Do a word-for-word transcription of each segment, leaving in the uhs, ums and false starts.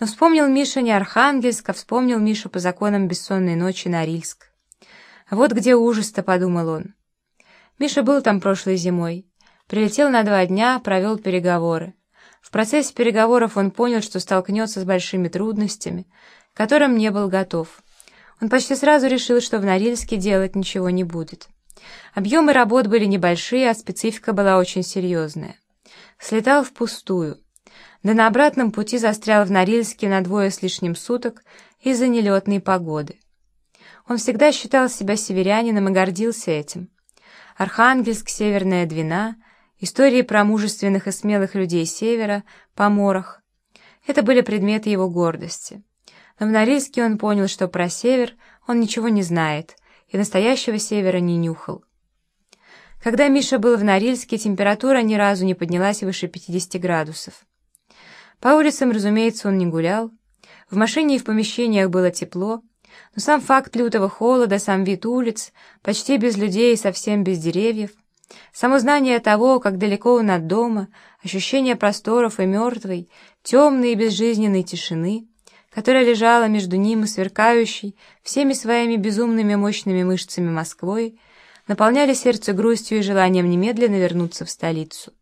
Но вспомнил Миша не Архангельск, а вспомнил Миша по законам бессонной ночи Норильск. Вот где ужас-то, подумал он. Миша был там прошлой зимой. Прилетел на два дня, провел переговоры. В процессе переговоров он понял, что столкнется с большими трудностями, к которым не был готов. Он почти сразу решил, что в Норильске делать ничего не будет. Объемы работ были небольшие, а специфика была очень серьезная. Слетал впустую. Да на обратном пути застрял в Норильске на двое с лишним суток из-за нелетной погоды. Он всегда считал себя северянином и гордился этим. Архангельск, Северная Двина, истории про мужественных и смелых людей Севера, поморах — это были предметы его гордости. Но в Норильске он понял, что про Север он ничего не знает и настоящего Севера не нюхал. Когда Миша был в Норильске, температура ни разу не поднялась выше пятидесяти градусов. По улицам, разумеется, он не гулял. В машине и в помещениях было тепло, но сам факт лютого холода, сам вид улиц, почти без людей и совсем без деревьев, само знание того, как далеко он от дома, ощущение просторов и мертвой, темной и безжизненной тишины, которая лежала между ним и сверкающей всеми своими безумными мощными мышцами Москвой, наполняли сердце грустью и желанием немедленно вернуться в столицу.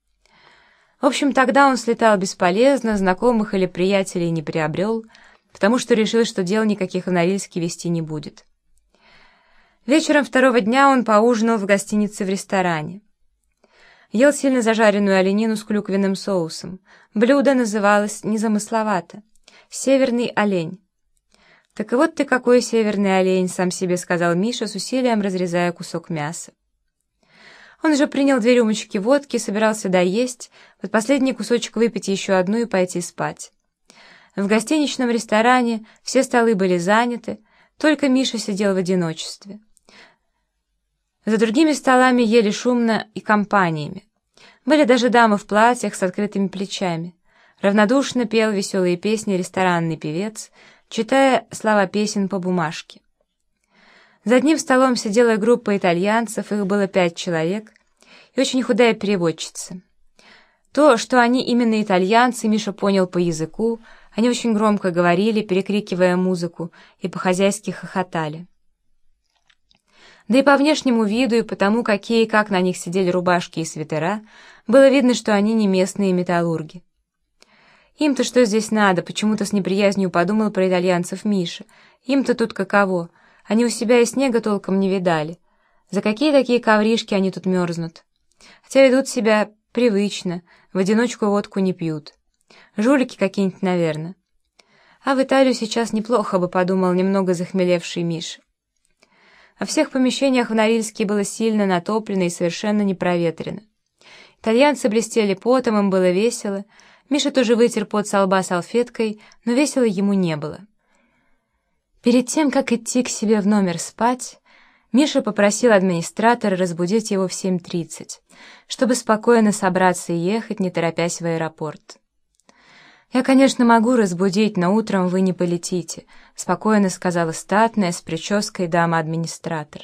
В общем, тогда он слетал бесполезно, знакомых или приятелей не приобрел, потому что решил, что дел никаких в Норильске вести не будет. Вечером второго дня он поужинал в гостинице в ресторане. Ел сильно зажаренную оленину с клюквенным соусом. Блюдо называлось незамысловато — «Северный олень». «Так и вот ты какой северный олень», — сам себе сказал Миша, с усилием разрезая кусок мяса. Он уже принял две рюмочки водки, собирался доесть, под последний кусочек выпить еще одну и пойти спать. В гостиничном ресторане все столы были заняты, только Миша сидел в одиночестве. За другими столами ели шумно и компаниями. Были даже дамы в платьях с открытыми плечами. Равнодушно пел веселые песни ресторанный певец, читая слова песен по бумажке. За одним столом сидела группа итальянцев, их было пять человек, и очень худая переводчица. То, что они именно итальянцы, Миша понял по языку, они очень громко говорили, перекрикивая музыку, и по-хозяйски хохотали. Да и по внешнему виду, и по тому, какие и как на них сидели рубашки и свитера, было видно, что они не местные металлурги. Им-то что здесь надо, почему-то с неприязнью подумал про итальянцев Миша. Им-то тут каково, они у себя и снега толком не видали. За какие такие ковришки они тут мерзнут? Хотя ведут себя привычно, в одиночку водку не пьют. Жулики какие-нибудь, наверное. А в Италию сейчас неплохо бы, подумал немного захмелевший Миша. Во всех помещениях в Норильске было сильно натоплено и совершенно не проветрено. Итальянцы блестели потом, им было весело. Миша тоже вытер пот со лба салфеткой, но весело ему не было. Перед тем, как идти к себе в номер спать, Миша попросил администратора разбудить его в семь тридцать, чтобы спокойно собраться и ехать, не торопясь в аэропорт. «Я, конечно, могу разбудить, но утром вы не полетите», — спокойно сказала статная с прической дама-администратор.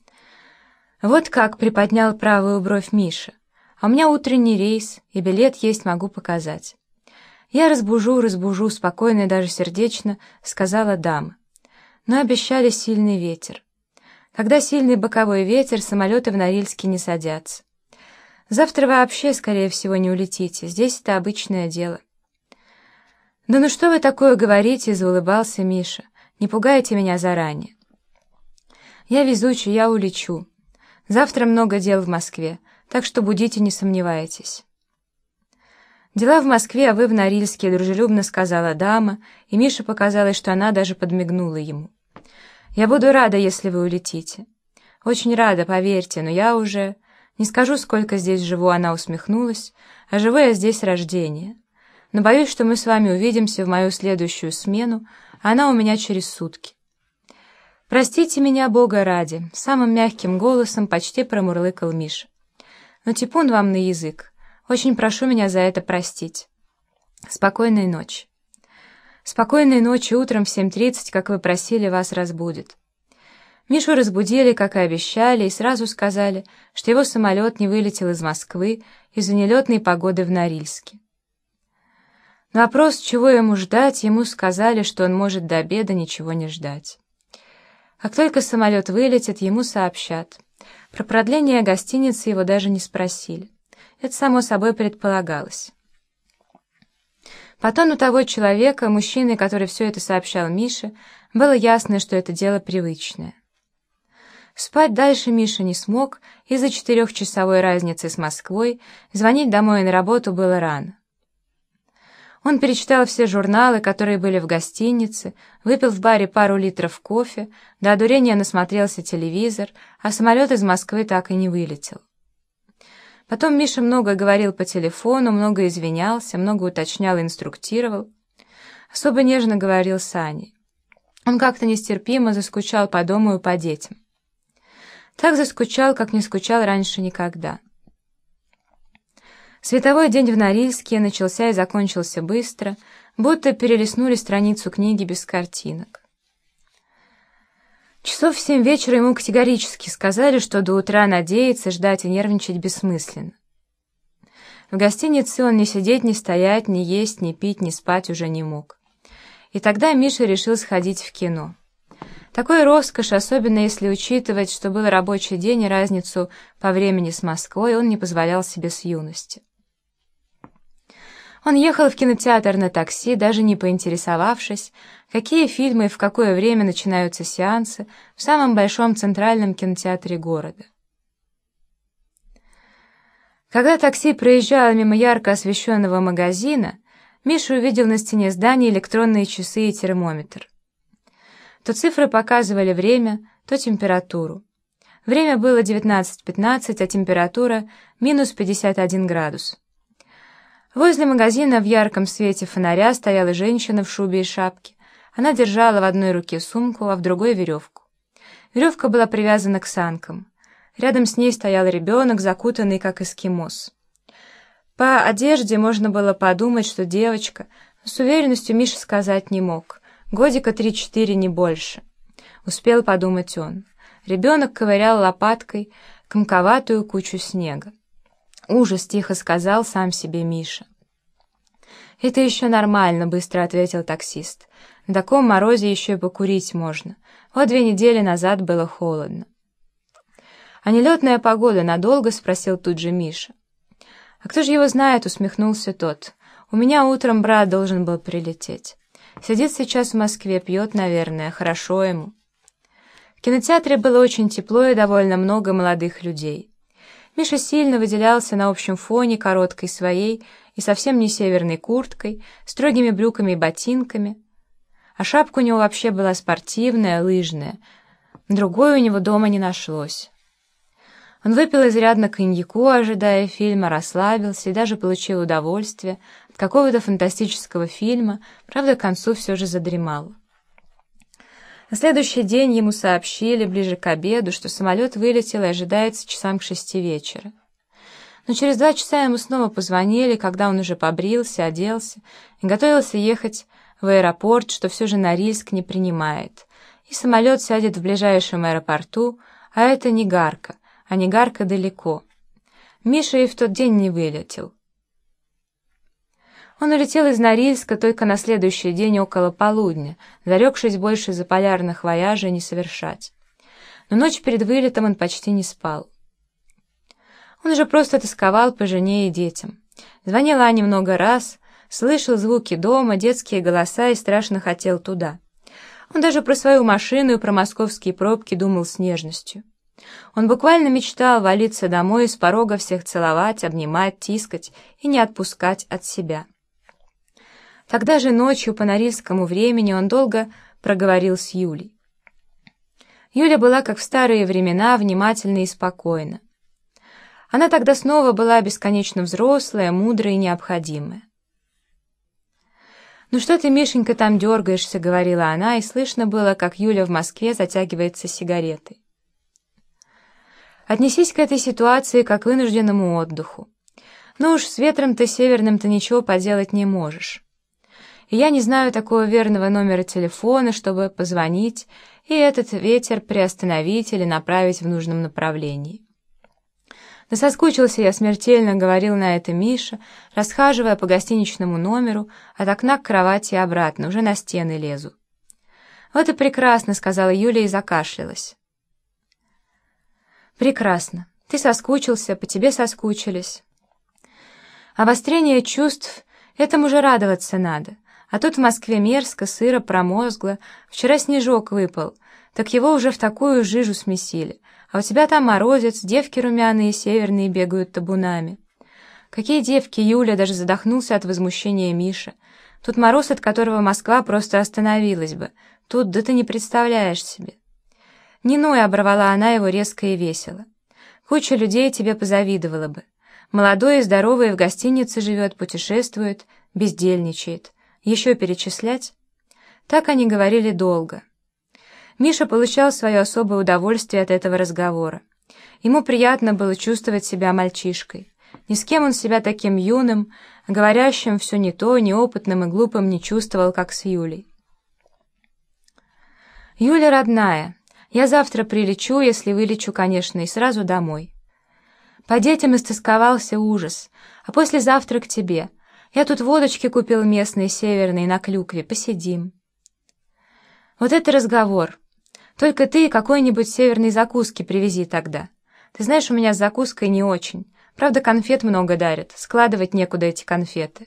Вот как приподнял правую бровь Миша. «А у меня утренний рейс, и билет есть, могу показать». «Я разбужу, разбужу», — спокойно и даже сердечно сказала дама. Но обещали сильный ветер. Когда сильный боковой ветер, самолеты в Норильске не садятся. Завтра вообще, скорее всего, не улетите, здесь это обычное дело. «Да ну что вы такое говорите?» — заулыбался Миша. «Не пугайте меня заранее». «Я везучий, я улечу. Завтра много дел в Москве, так что будите, не сомневайтесь». «Дела в Москве, а вы в Норильске», — дружелюбно сказала дама, и Мише показалось, что она даже подмигнула ему. «Я буду рада, если вы улетите». «Очень рада, поверьте, но я уже... Не скажу, сколько здесь живу», — она усмехнулась, «а живу я здесь с рождения. Но боюсь, что мы с вами увидимся в мою следующую смену, а она у меня через сутки». «Простите меня, Бога ради», — самым мягким голосом почти промурлыкал Миша. «Но типун вам на язык. Очень прошу меня за это простить. Спокойной ночи». «Спокойной ночи, утром в семь тридцать, как вы просили, вас разбудит». Мишу разбудили, как и обещали, и сразу сказали, что его самолет не вылетел из Москвы из-за нелетной погоды в Норильске. На вопрос, чего ему ждать, ему сказали, что он может до обеда ничего не ждать. Как только самолет вылетит, ему сообщат. Про продление гостиницы его даже не спросили. Это само собой предполагалось. По тону того человека, мужчины, который все это сообщал Мише, было ясно, что это дело привычное. Спать дальше Миша не смог, из-за четырехчасовой разницы с Москвой звонить домой на работу было рано. Он перечитал все журналы, которые были в гостинице, выпил в баре пару литров кофе, до одурения насмотрелся телевизор, а самолет из Москвы так и не вылетел. Потом Миша много говорил по телефону, много извинялся, много уточнял и инструктировал. Особо нежно говорил с Аней. Он как-то нестерпимо заскучал по дому и по детям. Так заскучал, как не скучал раньше никогда. Световой день в Норильске начался и закончился быстро, будто перелистнули страницу книги без картинок. Часов в семь вечера ему категорически сказали, что до утра надеяться, ждать и нервничать бессмысленно. В гостинице он ни сидеть, ни стоять, ни есть, ни пить, ни спать уже не мог. И тогда Миша решил сходить в кино. Такой роскошь, особенно если учитывать, что был рабочий день и разницу по времени с Москвой, он не позволял себе с юности. Он ехал в кинотеатр на такси, даже не поинтересовавшись, какие фильмы и в какое время начинаются сеансы в самом большом центральном кинотеатре города. Когда такси проезжало мимо ярко освещенного магазина, Миша увидел на стене здания электронные часы и термометр. То цифры показывали время, то температуру. Время было девятнадцать пятнадцать, а температура минус пятьдесят один градус. Возле магазина в ярком свете фонаря стояла женщина в шубе и шапке. Она держала в одной руке сумку, а в другой — веревку. Веревка была привязана к санкам. Рядом с ней стоял ребенок, закутанный как эскимос. По одежде можно было подумать, что девочка, но с уверенностью Миша сказать не мог. Годика три-четыре, не больше. Успел подумать он. Ребенок ковырял лопаткой комковатую кучу снега. «Ужас!» — тихо сказал сам себе Миша. «Это еще нормально», — быстро ответил таксист. «На таком морозе еще и покурить можно. Вот две недели назад было холодно». «А нелетная погода надолго?» — спросил тут же Миша. «А кто же его знает?» — усмехнулся тот. «У меня утром брат должен был прилететь. Сидит сейчас в Москве, пьет, наверное, хорошо ему». В кинотеатре было очень тепло и довольно много молодых людей. Миша сильно выделялся на общем фоне короткой своей и совсем не северной курткой, строгими брюками и ботинками, а шапка у него вообще была спортивная, лыжная, другой у него дома не нашлось. Он выпил изрядно коньяку, ожидая фильма, расслабился и даже получил удовольствие от какого-то фантастического фильма, правда, к концу все же задремал. На следующий день ему сообщили, ближе к обеду, что самолет вылетел и ожидается часам к шести вечера. Но через два часа ему снова позвонили, когда он уже побрился, оделся и готовился ехать в аэропорт, что все же Норильск не принимает, и самолет сядет в ближайшем аэропорту, а это Негарка, а Негарка далеко. Миша и в тот день не вылетел. Он улетел из Норильска только на следующий день около полудня, зарекшись больше заполярных вояжей не совершать. Но ночь перед вылетом он почти не спал. Он уже просто тосковал по жене и детям. Звонил Ане много раз, слышал звуки дома, детские голоса и страшно хотел туда. Он даже про свою машину и про московские пробки думал с нежностью. Он буквально мечтал валиться домой и с порога всех целовать, обнимать, тискать и не отпускать от себя. Тогда же ночью по норильскому времени он долго проговорил с Юлей. Юля была, как в старые времена, внимательна и спокойна. Она тогда снова была бесконечно взрослая, мудрая и необходимая. «Ну что ты, Мишенька, там дергаешься?» — говорила она, и слышно было, как Юля в Москве затягивается сигаретой. «Отнесись к этой ситуации как к вынужденному отдыху. Ну уж с ветром-то северным-то ничего поделать не можешь. И я не знаю такого верного номера телефона, чтобы позвонить и этот ветер приостановить или направить в нужном направлении. «Да соскучился я смертельно», — говорил на это Миша, расхаживая по гостиничному номеру, от окна к кровати и обратно, уже на стены лезу. «Вот и прекрасно», — сказала Юля и закашлялась. «Прекрасно. Ты соскучился, по тебе соскучились. Обострение чувств — этому же радоваться надо. А тут в Москве мерзко, сыро, промозгло. Вчера снежок выпал, так его уже в такую жижу смесили. А у тебя там морозец, девки румяные северные бегают табунами». «Какие девки, Юля?» — даже задохнулся от возмущения Миша. «Тут мороз, от которого Москва просто остановилась бы. Тут, да ты не представляешь себе». «Не ной», — оборвала она его резко и весело. «Куча людей тебе позавидовала бы. Молодой и здоровый в гостинице живет, путешествует, бездельничает. Еще перечислять?» Так они говорили долго. Миша получал свое особое удовольствие от этого разговора. Ему приятно было чувствовать себя мальчишкой. Ни с кем он себя таким юным, говорящим все не то, неопытным и глупым не чувствовал, как с Юлей. «Юля, родная, я завтра прилечу, если вылечу, конечно, и сразу домой. По детям истосковался ужас, а послезавтра к тебе. Я тут водочки купил местные, северные, на клюкве, посидим». «Вот это разговор. Только ты какой-нибудь северной закуски привези тогда. Ты знаешь, у меня с закуской не очень. Правда, конфет много дарят, складывать некуда эти конфеты».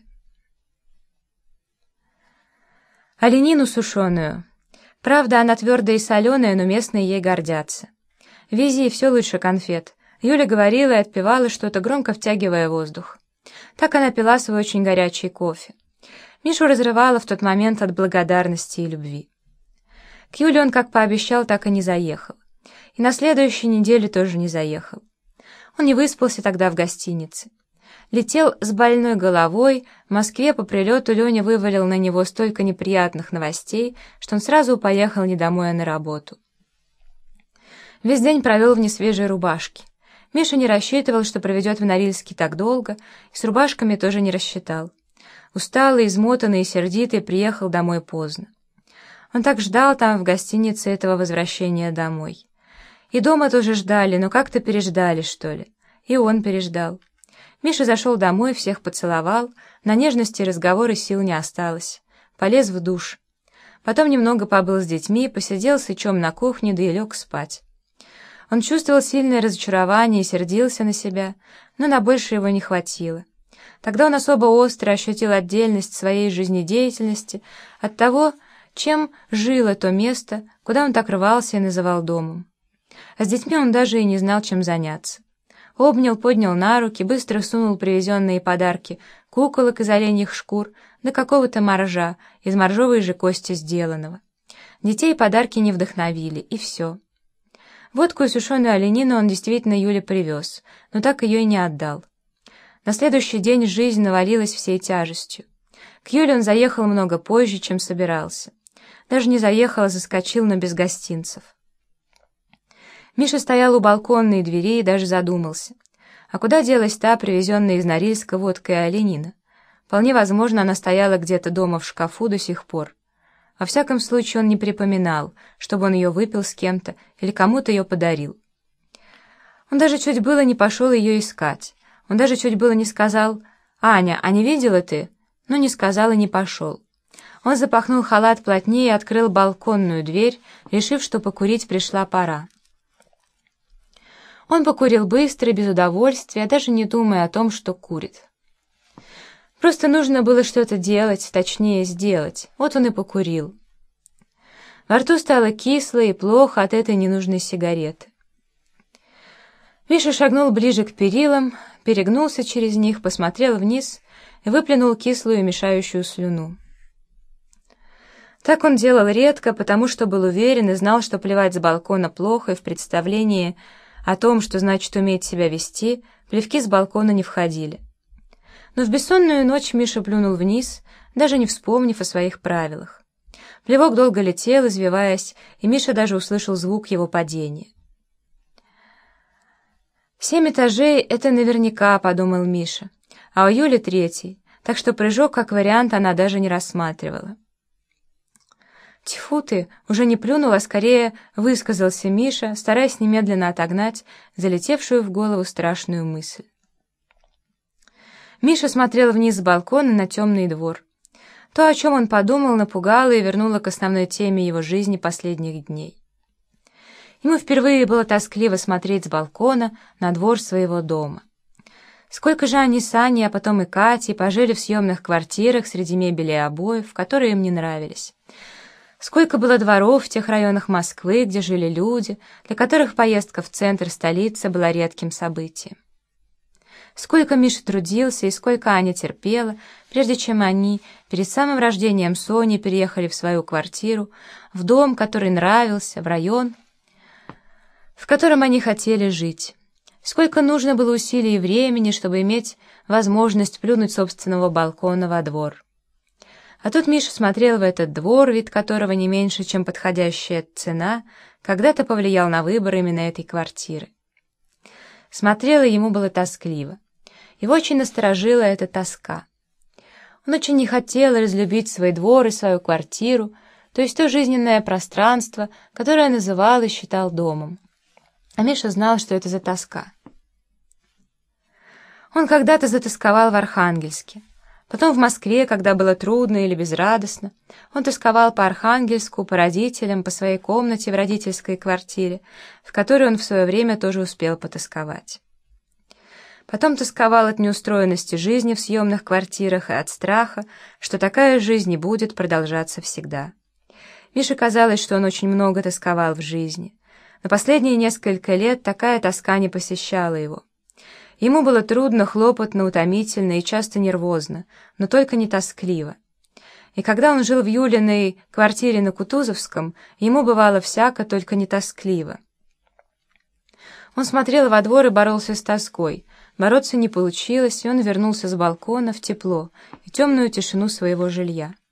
«Оленину сушеную. Правда, она твердая и соленая, но местные ей гордятся. Вези, все лучше конфет». Юля говорила и отпевала что-то, громко втягивая воздух. Так она пила свой очень горячий кофе. Мишу разрывала в тот момент от благодарности и любви. К Юле он, как пообещал, так и не заехал. И на следующей неделе тоже не заехал. Он не выспался тогда в гостинице. Летел с больной головой, в Москве по прилету Леня вывалил на него столько неприятных новостей, что он сразу поехал не домой, а на работу. Весь день провел в несвежей рубашке. Миша не рассчитывал, что проведет в Норильске так долго, и с рубашками тоже не рассчитал. Усталый, измотанный и сердитый приехал домой поздно. Он так ждал там, в гостинице, этого возвращения домой. И дома тоже ждали, но как-то переждали, что ли. И он переждал. Миша зашел домой, всех поцеловал, на нежности и разговоры сил не осталось. Полез в душ. Потом немного побыл с детьми, посидел сычом на кухне, да и лег спать. Он чувствовал сильное разочарование и сердился на себя, но на больше его не хватило. Тогда он особо остро ощутил отдельность своей жизнедеятельности от того, чем жило то место, куда он так рвался и называл домом. А с детьми он даже и не знал, чем заняться. Обнял, поднял на руки, быстро сунул привезенные подарки, куколок из оленьих шкур, да какого-то моржа, из моржовой же кости сделанного. Детей подарки не вдохновили, и все. Водку и сушеную оленину он действительно Юле привез, но так ее и не отдал. На следующий день жизнь навалилась всей тяжестью. К Юле он заехал много позже, чем собирался. Даже не заехал, а заскочил, но без гостинцев. Миша стоял у балконной двери и даже задумался. А куда делась та, привезенная из Норильска водка и оленина? Вполне возможно, она стояла где-то дома в шкафу до сих пор. Во всяком случае, он не припоминал, чтобы он ее выпил с кем-то или кому-то ее подарил. Он даже чуть было не пошел ее искать. Он даже чуть было не сказал: «Аня, а не видела ты?» Но не сказал и не пошел. Он запахнул халат плотнее и открыл балконную дверь, решив, что покурить пришла пора. Он покурил быстро и без удовольствия, даже не думая о том, что курит. Просто нужно было что-то делать, точнее сделать. Вот он и покурил. Во рту стало кисло и плохо от этой ненужной сигареты. Миша шагнул ближе к перилам, перегнулся через них, посмотрел вниз и выплюнул кислую мешающую слюну. Так он делал редко, потому что был уверен и знал, что плевать с балкона плохо, и в представлении о том, что значит уметь себя вести, плевки с балкона не входили. Но в бессонную ночь Миша плюнул вниз, даже не вспомнив о своих правилах. Плевок долго летел, извиваясь, и Миша даже услышал звук его падения. «Семь этажей — это наверняка», — подумал Миша, а у Юли третий, так что прыжок как вариант она даже не рассматривала. «Тьфу ты!» — уже не плюнул, а скорее высказался Миша, стараясь немедленно отогнать залетевшую в голову страшную мысль. Миша смотрел вниз с балкона на темный двор. То, о чем он подумал, напугало и вернуло к основной теме его жизни последних дней. Ему впервые было тоскливо смотреть с балкона на двор своего дома. Сколько же они с Аней, а потом и Катей пожили в съемных квартирах среди мебели и обоев, которые им не нравились. Сколько было дворов в тех районах Москвы, где жили люди, для которых поездка в центр столицы была редким событием. Сколько Миша трудился и сколько Аня терпела, прежде чем они перед самым рождением Сони переехали в свою квартиру, в дом, который нравился, в район, в котором они хотели жить. Сколько нужно было усилий и времени, чтобы иметь возможность плюнуть собственного балкона во двор. А тут Миша смотрел в этот двор, вид которого не меньше, чем подходящая цена, когда-то повлиял на выбор именно этой квартиры. Смотрел, и ему было тоскливо. Его очень насторожила эта тоска. Он очень не хотел разлюбить свой двор и свою квартиру, то есть то жизненное пространство, которое называл и считал домом. А Миша знал, что это за тоска. Он когда-то затосковал в Архангельске. Потом в Москве, когда было трудно или безрадостно, он тосковал по Архангельску, по родителям, по своей комнате в родительской квартире, в которой он в свое время тоже успел потосковать. Потом тосковал от неустроенности жизни в съемных квартирах и от страха, что такая жизнь не будет продолжаться всегда. Мише казалось, что он очень много тосковал в жизни. Но последние несколько лет такая тоска не посещала его. Ему было трудно, хлопотно, утомительно и часто нервозно, но только не тоскливо. И когда он жил в Юлиной квартире на Кутузовском, ему бывало всяко, только не тоскливо. Он смотрел во двор и боролся с тоской. Бороться не получилось, и он вернулся с балкона в тепло и темную тишину своего жилья.